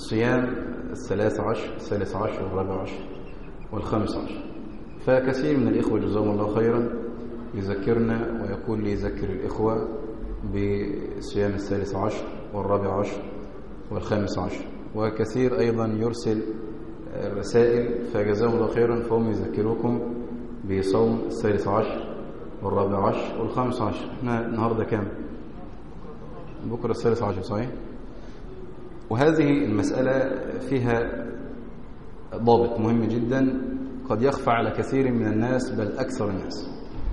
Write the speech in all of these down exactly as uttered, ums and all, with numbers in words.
صيام الثلاث عشر الثالث عشر والرابع عشر والخامس عشر. فكثير من الإخوة جزاهم الله خيرا يذكرنا ويقول لي ذكر الإخوة بصيام الثالث عشر والرابع عشر والخامس عشر، وكثير أيضا يرسل رسائل فجزاهم الله خيرا فهم يذكركم بصوم الثالث عشر والرابع عشر والخامس عشر. احنا النهاردة كام؟ بكرة الثالث عشر صحيح؟ وهذه المسألة فيها ضابط مهم جدا قد يخفى على كثير من الناس بل أكثر الناس،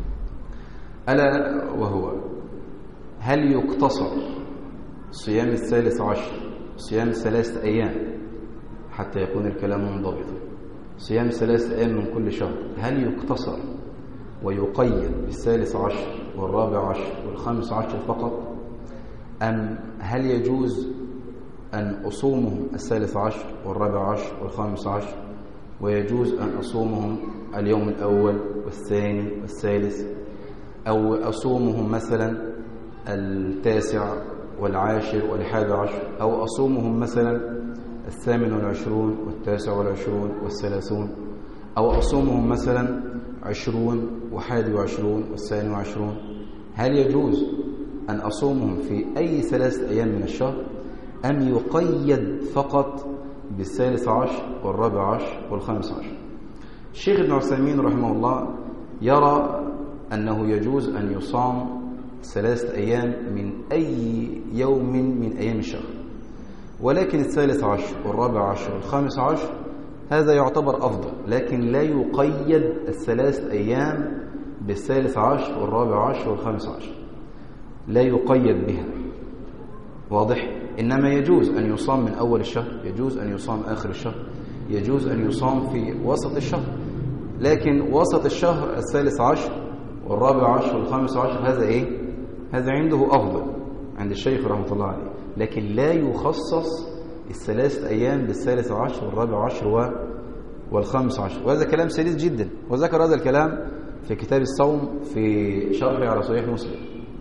ألا وهو: هل يقتصر صيام الثالث عشر صيام ثلاثة أيام حتى يكون الكلام منضبطا؟ صيام ثلاثة أيام من كل شهر هل يقتصر ويقيد بالثالث عشر والرابع عشر والخامس عشر فقط، أم هل يجوز أن أصومهم الثالث عشر والرابع عشر والخامس عشر ويجوز أن أصومهم اليوم الأول والثاني والثالث، أو أصومهم مثلا التاسع والعاشر والحادي عشر، أو أصومهم مثلا الثامن والعشرون والتاسع والعشرون والثلاثون، أو أصومهم مثلا عشرون وحادي وعشرون والثاني وعشرون. هل يجوز أن أصومهم في أي ثلاثة أيام من الشهر، أم يقيد فقط بالثالث عشر والرابع عشر والخامس عشر؟ الشيخ ابن عثيمين رحمه الله يرى أنه يجوز أن يصام ثلاثة أيام من أي يوم من أيام الشهر، ولكن الثالث عشر والرابع عشر والخامس عشر هذا يعتبر أفضل، لكن لا يقيد الثلاث أيام بالثالث عشر والرابع عشر والخامس عشر، لا يقيد بها. واضح؟ إنما يجوز أن يصام من أول الشهر، يجوز أن يصام آخر الشهر، يجوز أن يصام في وسط الشهر، لكن وسط الشهر الثالث عشر والرابع عشر والخامس عشر هذا إيه؟ هذا عنده أفضل عند الشيخ رحمة الله عليه، لكن لا يخصص الثلاثة أيام بالثالث عشر والرابع عشر والخامس عشر. وهذا كلام سديد جدا، وذكر هذا الكلام في كتاب الصوم في شرحه على صحيح مسلم.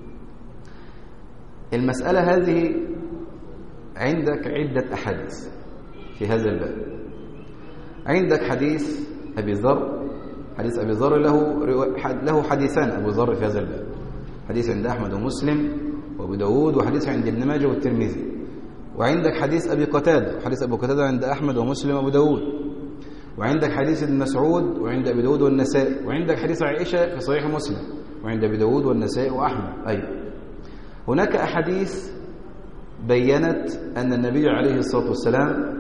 المسألة هذه عندك عدة أحاديث في هذا الباب. عندك حديث أبي ذر، حديث أبي ذر له له حديثان أبو ذر في هذا الباب، حديث عند أحمد ومسلم وأبو داود، وحديث عند ابن ماجه والترمذي. وعندك حديث أبي قتادة، حديث أبو قتادة عند أحمد ومسلم وأبو داود. وعندك حديث ابن مسعود وعند أبي داود والنسائي. وعندك حديث عائشة في صحيح مسلم وعند أبي داود والنسائي وأحمد. أيضا هناك أحاديث بيّنت أن النبي عليه الصلاة والسلام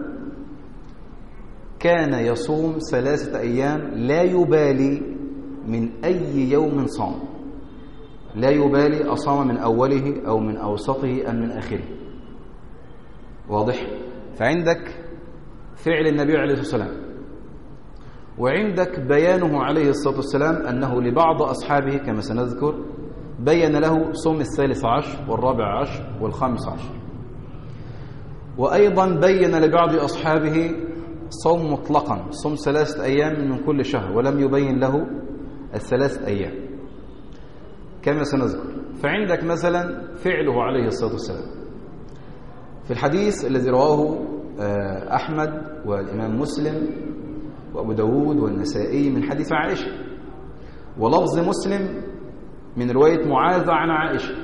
كان يصوم ثلاثة أيام لا يبالي من أي يوم صام، لا يبالي أصام من أوله أو من أوسطه أم من آخره. واضح؟ فعندك فعل النبي عليه الصلاة والسلام، وعندك بيانه عليه الصلاة والسلام أنه لبعض أصحابه كما سنذكر بيّن له صوم الثالث عشر والرابع عشر والخامس عشر. وأيضا بيّن لبعض أصحابه صوم مطلقا، صوم ثلاثة أيام من كل شهر، ولم يبين له الثلاثة أيام كما سنذكر. فعندك مثلا فعله عليه الصلاة والسلام في الحديث الذي رواه أحمد والإمام مسلم وأبو داود والنسائي من حديث عائشة، ولفظ مسلم من رواية معاذ عن عائشة.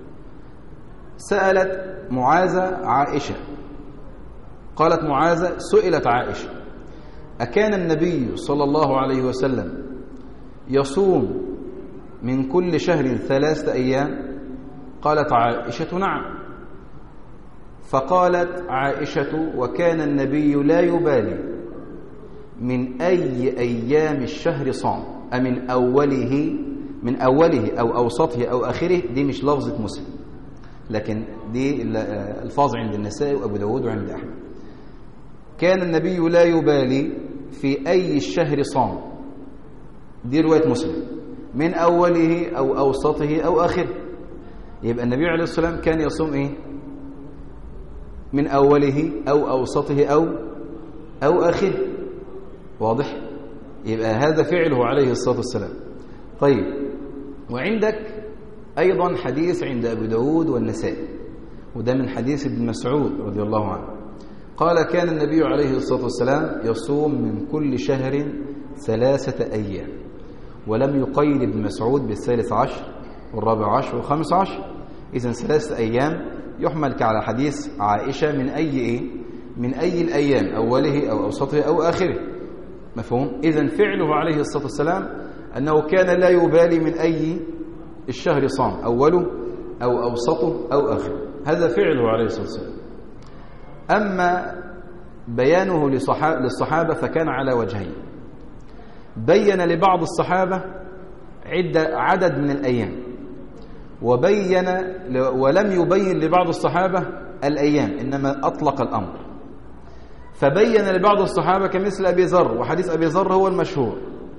سألت معاذ عائشة، قالت معاذ سئلت عائشة: أكان النبي صلى الله عليه وسلم يصوم من كل شهر ثلاثة أيام؟ قالت عائشة: نعم. فقالت عائشة: وكان النبي لا يبالي من أي أيام الشهر صام، أمن أوله من أوله أو أوسطه أو آخره. دي مش لفظة مسلم، لكن دي الفاظ عند النسائي وأبو داود وعند أحمد. كان النبي لا يبالي في أي الشهر صام، دي رواية مسلم، من أوله أو أوسطه أو آخره. يبقى النبي عليه الصلاة والسلام كان يصوم إيه؟ من أوله أو أوسطه أو أو آخره. واضح؟ يبقى هذا فعله عليه الصلاة والسلام. طيب، وعندك أيضا حديث عند أبي داود والنسائي، وده من حديث ابن مسعود رضي الله عنه، قال كان النبي عليه الصلاة والسلام يصوم من كل شهر ثلاثة أيام، ولم يقيد ابن مسعود بالثالث عشر والرابع عشر والخامس عشر. إذن ثلاثة أيام يحمل على حديث عائشة من أي إيه؟ من أي الأيام، أوله أو أوسطه أو آخره. مفهوم؟ إذن فعله عليه الصلاة والسلام أنه كان لا يبالي من أي الشهر صام، أوله أو أوسطه أو آخره. هذا فعله عليه الصلاة والسلام. أما بيانه للصحابة فكان على وجهين. بين لبعض الصحابة عدة عدد من الأيام، وبين ولم يبين لبعض الصحابة الأيام، إنما أطلق الأمر. فبين لبعض الصحابة كمثل أبي ذر، وحديث أبي ذر هو المشهور.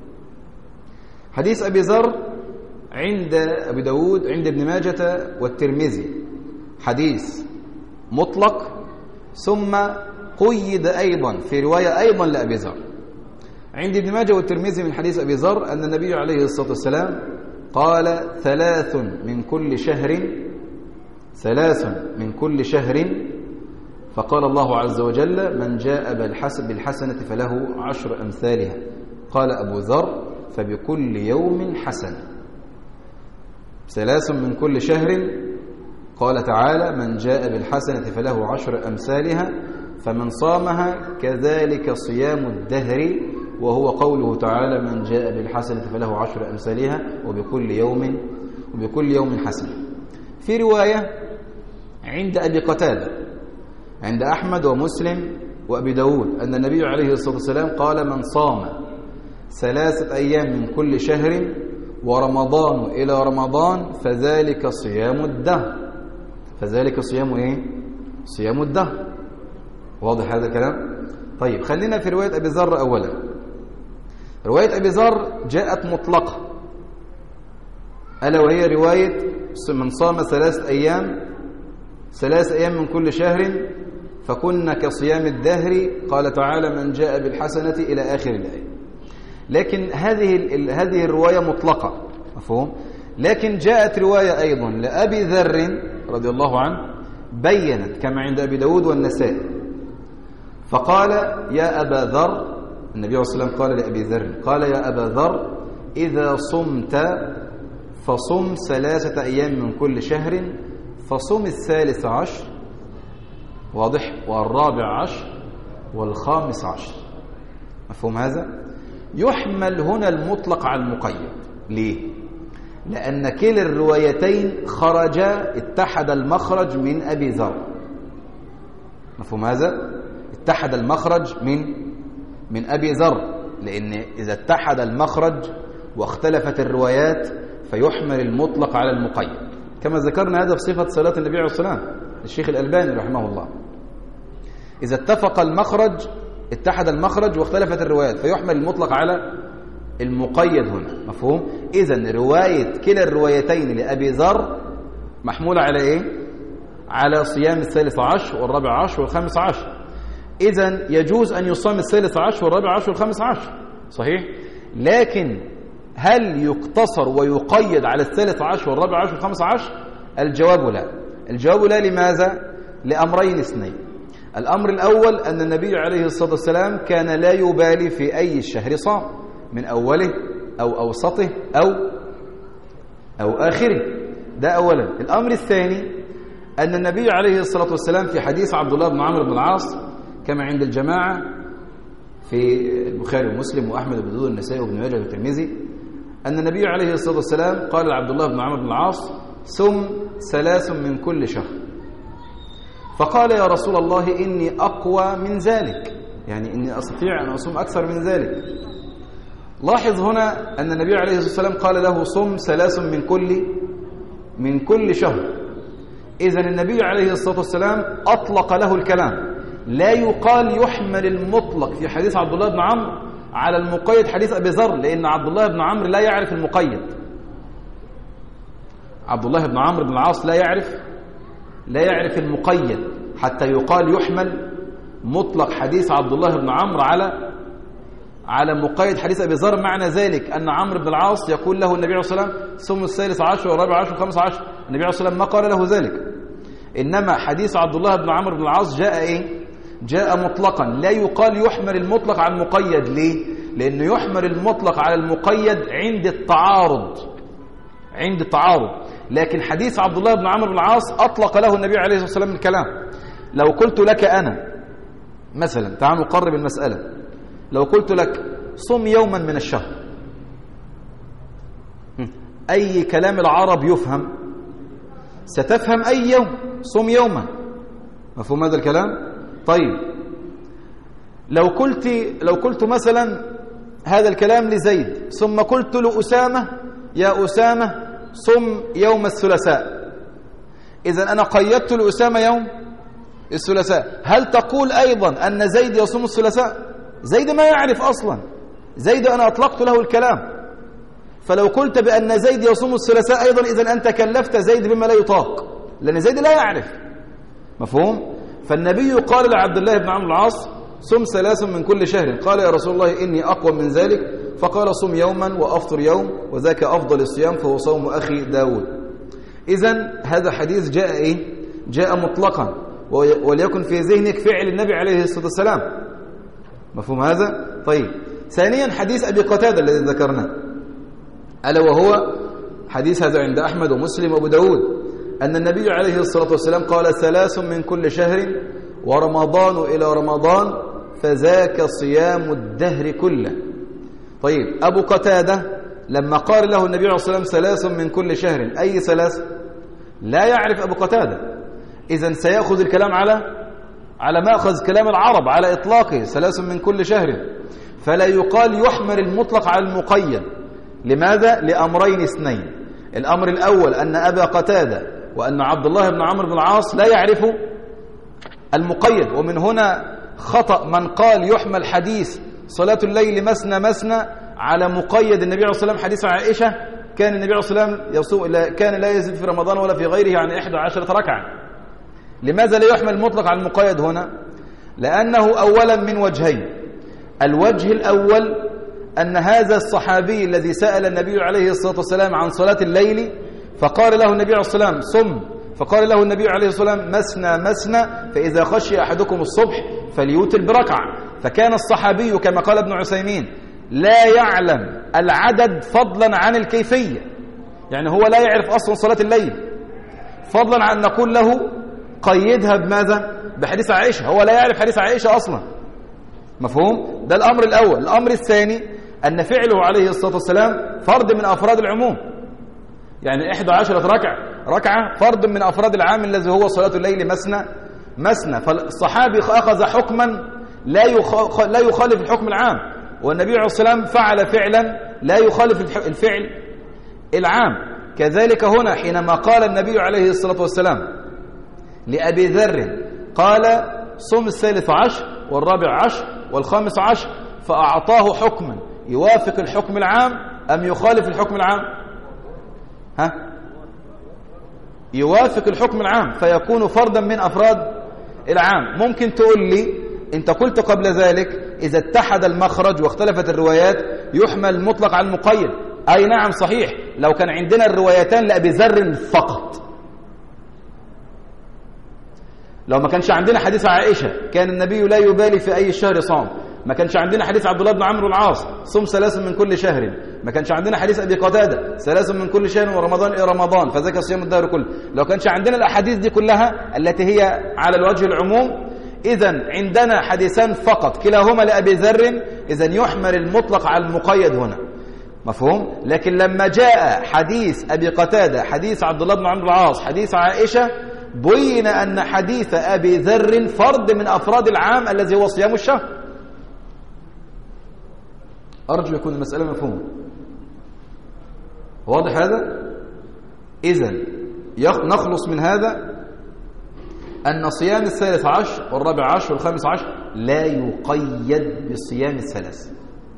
حديث أبي ذر عند أبي داود عند ابن ماجة والترمذي حديث مطلق، ثم قيد أيضا في رواية أيضا لأبي ذر عند ابن ماجة والترمذي من حديث أبي ذر أن النبي عليه الصلاة والسلام قال ثلاث من كل شهر ثلاث من كل شهر فقال الله عز وجل من جاء بالحسنة فله عشر أمثالها. قال أبو ذر فبكل يوم حسنة. ثلاث من كل شهر، قال تعالى من جاء بالحسنة فله عشر أمثالها، فمن صامها كذلك صيام الدهر، وهو قوله تعالى من جاء بالحسنة فله عشر أمثالها وبكل يوم وبكل يوم حسنة. في رواية عند أبي قتادة عند أحمد ومسلم وأبي داود أن النبي عليه الصلاة والسلام قال من صام ثلاثة أيام من كل شهر ورمضان إلى رمضان فذلك صيام الدهر. فذلك صيام إيه؟ صيام الدهر. واضح هذا الكلام؟ طيب خلينا في رواية أبي ذر أولا. رواية أبي ذر جاءت مطلقة، ألا وهي رواية من صام ثلاثة أيام ثلاثة أيام من كل شهر فكن كصيام الدهر، قال تعالى من جاء بالحسنة إلى آخر الآية. لكن هذه هذه الرواية مطلقة، مفهوم؟ لكن جاءت رواية أيضا لأبي ذر رضي الله عنه بيّنت كما عند أبي داود والنسائي، فقال يا أبا ذر، النبي عليه الصلاة والسلام قال لأبي ذر قال يا أبا ذر إذا صمت فصم ثلاثة أيام من كل شهر، فصم الثالث عشر، واضح، والرابع عشر والخامس عشر. مفهوم هذا؟ يحمل هنا المطلق على المقيد. ليه؟ لأن كلا الروايتين خرجا اتحد المخرج من أبي ذر. مفهوم هذا؟ اتحد المخرج من من أبي ذر، لأن إذا اتحد المخرج واختلفت الروايات فيحمل المطلق على المقيد، كما ذكرنا هذا في صفة صلاة النبي عليه الصلاة والسلام الشيخ الألباني رحمه الله. إذا اتفق المخرج اتحد المخرج واختلفت الروايات فيحمل المطلق على المقيد هنا. مفهوم؟ إذن رواية كلا الروايتين لأبي ذر محمولة على إيه؟ على صيام الثالث عشر والرابع عشر والخامس عشر. إذن يجوز أن يصام الثالث عشر والرابع عشر والخامس عشر، صحيح؟ لكن هل يقتصر ويقيد على الثالث عشر والرابع عشر والخامس عشر؟ الجواب لا. الجواب لا. لماذا؟ لأمرين اثنين. الأمر الأول أن النبي عليه الصلاة والسلام كان لا يبالي في أي الشهر صام، من أوله أو أوسطه أو أو آخره. ده أولا. الأمر الثاني أن النبي عليه الصلاة والسلام في حديث عبد الله بن عمرو بن العاص كما عند الجماعة في البخاري ومسلم وأحمد وابن داود والنسائي وابن ماجه والترمذي أن النبي عليه الصلاة والسلام قال لعبد الله بن عمرو بن العاص صم ثلاث من كل شهر، فقال يا رسول الله إني أقوى من ذلك، يعني إني أستطيع أن أصوم أكثر من ذلك. لاحظ هنا أن النبي عليه الصلاة والسلام قال له صم ثلاث من كل من كل شهر. إذن النبي عليه الصلاة والسلام أطلق له الكلام. لا يقال يحمل المطلق في حديث عبد الله بن عمرو على المقيد حديث أبي ذر، لأن عبد الله بن عمرو لا يعرف المقيد. عبد الله بن عمرو بن العاص لا يعرف لا يعرف المقيد حتى يقال يحمل مطلق حديث عبد الله بن عمرو على على مقيد حديث أبي ذر. معنى ذلك أن عمرو بن العاص يقول له النبي عليه الصلاة والسلام صم الثالث عشر والرابع عشر والخامس عشر، النبي عليه الصلاة والسلام ما قال له ذلك. إنما حديث عبد الله بن عمرو بن العاص جاء إيه؟ جاء مطلقا لا يقال يحمل المطلق على المقيد. ليه؟ لأنه يحمل المطلق على المقيد عند التعارض عند التعارض لكن حديث عبد الله بن عمرو بن العاص أطلق له النبي عليه الصلاة والسلام الكلام. لو قلت لك أنا مثلا، تعال نقرب المسألة، لو قلت لك صم يوما من الشهر، أي كلام العرب يفهم؟ ستفهم أي يوم، صم يوما. مفهوم هذا الكلام؟ طيب لو قلت لو قلت مثلا هذا الكلام لزيد ثم قلت لأسامة يا أسامة صم يوم الثلاثاء، إذن أنا قيدت لأسامة يوم الثلاثاء، هل تقول أيضا أن زيد يصوم الثلاثاء؟ زيد ما يعرف أصلا، زيد أنا أطلقت له الكلام. فلو قلت بأن زيد يصوم الثلاثاء أيضا إذن أنت كلفت زيد بما لا يطاق، لأن زيد لا يعرف. مفهوم؟ فالنبي قال لعبد الله بن عمرو العاص صم ثلاث من كل شهر، قال يا رسول الله إني أقوى من ذلك، فقال صم يوما وأفطر يوم وذاك أفضل الصيام فهو صوم أخي داود. إذن هذا حديث جاء إيه؟ جاء مطلقا، وليكن في ذهنك فعل النبي عليه الصلاة والسلام. مفهوم هذا؟ طيب ثانيا حديث أبي قتادة الذي ذكرناه، ألا وهو حديث هذا عند أحمد ومسلم وأبو داود، أن النبي عليه الصلاة والسلام قال ثلاث من كل شهر ورمضان إلى رمضان فذاك صيام الدهر كله. طيب أبو قتادة لما قال له النبي عليه الصلاة والسلام ثلاث من كل شهر، أي ثلاث؟ لا يعرف أبو قتادة، إذن سيأخذ الكلام على على مأخذ كلام العرب على إطلاقه، ثلاث من كل شهر، فلا يقال يحمل المطلق على المقيد. لماذا؟ لأمرين اثنين. الأمر الأول أن أبا قتادة وأن عبد الله بن عمرو بن العاص لا يعرفوا المقيد، ومن هنا خطأ من قال يحمل حديث صلاة الليل مثنى مثنى على مقيد النبي عليه الصلاة والسلام. حديث عائشة كان النبي عليه الصلاة والسلام يصوم، كان لا يزيد في رمضان ولا في غيره عن إحدى عشرة ركعة. لماذا لا يحمل المطلق على المقيد هنا؟ لأنه أولا من وجهين. الوجه الأول أن هذا الصحابي الذي سأل النبي عليه الصلاة والسلام عن صلاة الليل فقال له النبي عليه الصلاة والسلام صم، فقال له النبي عليه الصلاة والسلام مثنى مثنى فإذا خشي أحدكم الصبح فليوتر بركعة. فكان الصحابي كما قال ابن عثيمين لا يعلم العدد فضلا عن الكيفية، يعني هو لا يعرف أصلا صلاة الليل، فضلا عن نقول له قيدها بماذا؟ بحديث عائشة، هو لا يعرف حديث عائشة أصلا. مفهوم؟ ده الأمر الأول. الأمر الثاني أن فعله عليه الصلاة والسلام فرد من أفراد العموم، يعني إحدى عشرة ركعة ركعة فرد من أفراد العام الذي هو صلاة الليل مثنى مثنى. فالصحابي أخذ حكما لا لا يخالف الحكم العام، والنبي عليه الصلاة والسلام فعل فعلا لا يخالف الفعل العام. كذلك هنا حينما قال النبي عليه الصلاة والسلام لأبي ذر قال صم الثالث عشر والرابع عشر والخامس عشر، فأعطاه حكما يوافق الحكم العام أم يخالف الحكم العام؟ ها؟ يوافق الحكم العام، فيكون فردا من أفراد العام. ممكن تقول لي أنت قلت قبل ذلك إذا اتحد المخرج واختلفت الروايات يحمل المطلق على المقيد. أي نعم صحيح، لو كان عندنا الروايتان لأبي ذر فقط، لو ما كانش عندنا حديث عائشة كان النبي لا يبالي في أي شهر صام، ما كانش عندنا حديث عبد الله بن عمرو العاص صم ثلاث من كل شهر، ما كانش عندنا حديث أبي قتادة ثلاث من كل شهر ورمضان إلى رمضان فذاك صيام الدهر كله، لو كانش عندنا الأحاديث دي كلها التي هي على الوجه العموم، إذن عندنا حديثان فقط كلاهما لأبي ذر، إذن يحمل المطلق على المقيد هنا. مفهوم؟ لكن لما جاء حديث أبي قتادة، حديث عبد الله بن عمرو العاص، حديث عائشة، بين أن حديث أبي ذر فرد من أفراد العام الذي هو صيام الشهر. أرجو يكون المسألة مفهومة. واضح هذا؟ إذن نخلص من هذا أن صيام الثالث عشر والرابع عشر والخامس عشر لا يقيد بصيام الثلاث.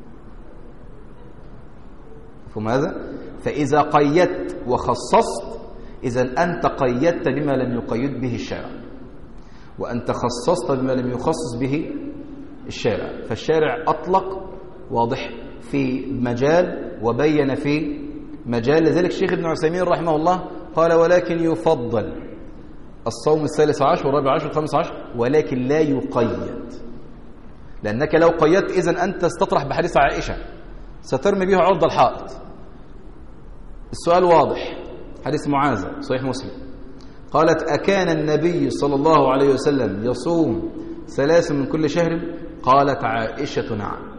مفهوم هذا؟ فإذا قيدت وخصصت إذن أنت قيدت بما لم يقيد به الشارع، وأنت خصصت بما لم يخصص به الشارع، فالشارع أطلق واضح في مجال وبين في مجال. لذلك الشيخ ابن عثيمين رحمه الله قال ولكن يفضل الصوم الثالث عشر والرابع عشر والخامس عشر، ولكن لا يقيد، لأنك لو قيدت إذن أنت ستطرح بحديث عائشة سترمي بها عرض الحائط. السؤال واضح، حديث معاذ صحيح مسلم، قالت أكان النبي صلى الله عليه وسلم يصوم ثلاث من كل شهر؟ قالت عائشة نعم.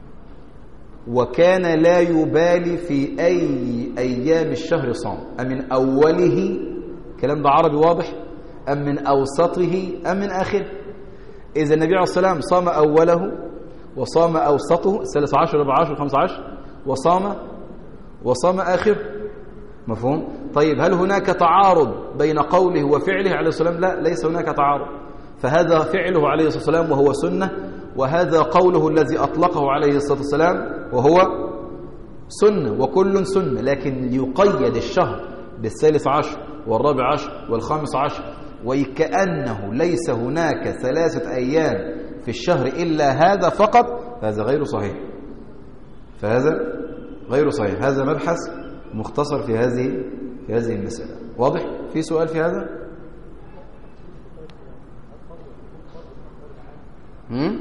وكان لا يبالي في أي أيام الشهر صام، أم من أوله، كلام ده عربي واضح، أم من أوسطه أم من آخره. إذا النبي عليه الصلاة والسلام صام أوله وصام أوسطه الثالث عشر والرابع عشر والخامس عشر وصام وصام آخر. مفهوم؟ طيب هل هناك تعارض بين قوله وفعله عليه الصلاة والسلام؟ لا، ليس هناك تعارض، فهذا فعله عليه الصلاة والسلام وهو سنة، وهذا قوله الذي أطلقه عليه الصلاة والسلام وهو سنة، وكل سنة، لكن يقيد الشهر بالثالث عشر والرابع عشر والخامس عشر، وكأنه ليس هناك ثلاثة أيام في الشهر إلا هذا فقط، هذا غير صحيح، فهذا غير صحيح. هذا مبحث مختصر في هذه في هذه المسألة. واضح؟ في سؤال في هذا؟ هم؟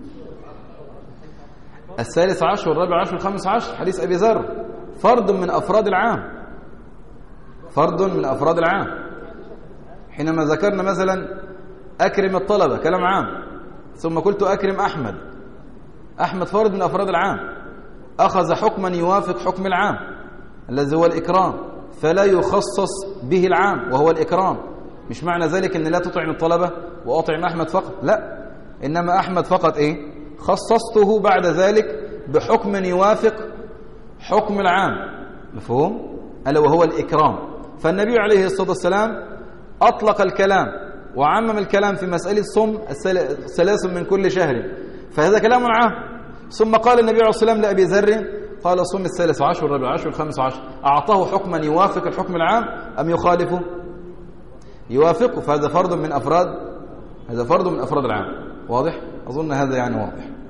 الثالث عشر والرابع عشر والخامس عشر حديث أبي ذر فرد من أفراد العام، فرد من أفراد العام. حينما ذكرنا مثلا أكرم الطلبة كلام عام، ثم قلت أكرم أحمد، أحمد فرد من أفراد العام، أخذ حكما يوافق حكم العام الذي هو الإكرام، فلا يخصص به العام وهو الإكرام. مش معنى ذلك أن لا تطعم الطلبة وأطعم أحمد فقط، لا، إنما أحمد فقط إيه؟ خصصته بعد ذلك بحكم يوافق حكم العام، مفهوم؟ ألا وهو الإكرام. فالنبي عليه الصلاة والسلام أطلق الكلام وعمم الكلام في مسألة صوم ثلاث من كل شهر، فهذا كلام عام. ثم قال النبي عليه الصلاة والسلام لأبي ذر قال صوم الثالث عشر والرابع عشر والخامس عشر، أعطاه حكما يوافق الحكم العام أم يخالفه؟ يوافقه، فهذا فرد من أفراد هذا فرد من أفراد العام. واضح؟ أظن هذا يعني واضح.